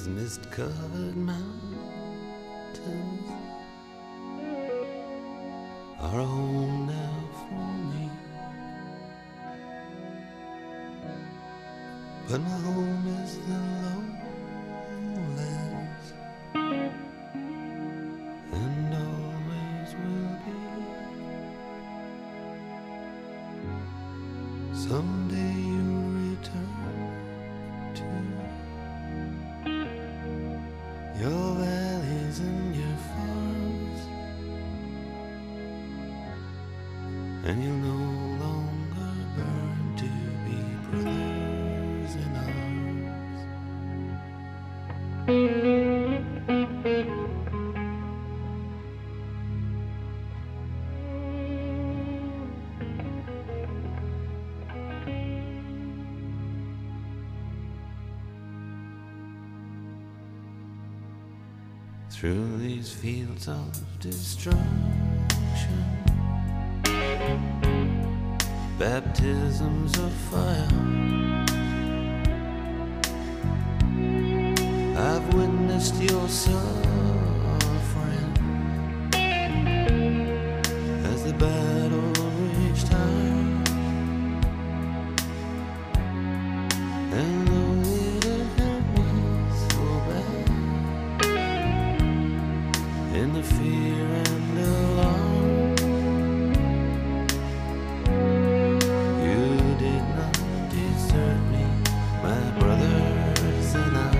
mist-covered mountains are home now for me, but my home is the lowlands, and always will be. Someday you'll return to your valleys and your farms, and you'll no longer burn to be brothers in arms. Through these fields of destruction, baptisms of fire, I've witnessed your suffering as the battle reached high, and though it hurt me so bad, in the fear and alarm, you did not desert me, my brothers in arms.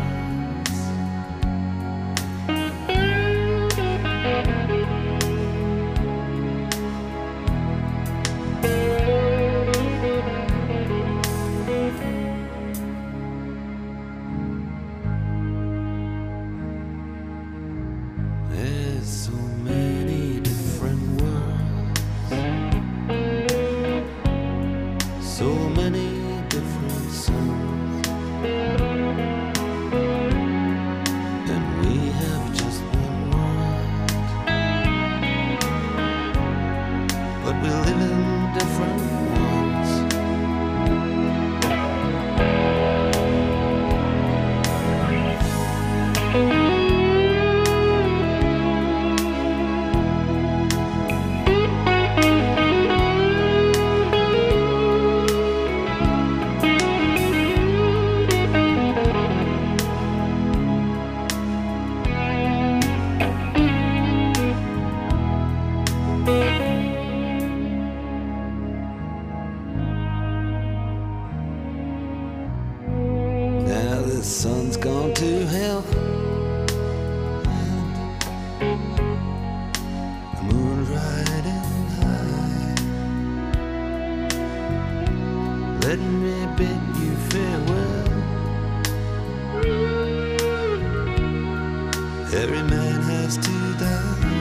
There's so many different worlds, so many different suns, and we have just one world, but we live in different ones. Now the sun's gone to hell, and the moon's riding high. Let me bid you farewell. Every man has to die,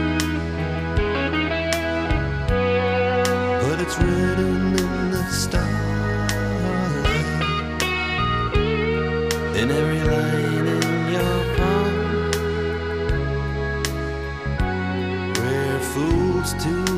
but it's written in the starlight, in every line in your palm. We're fools to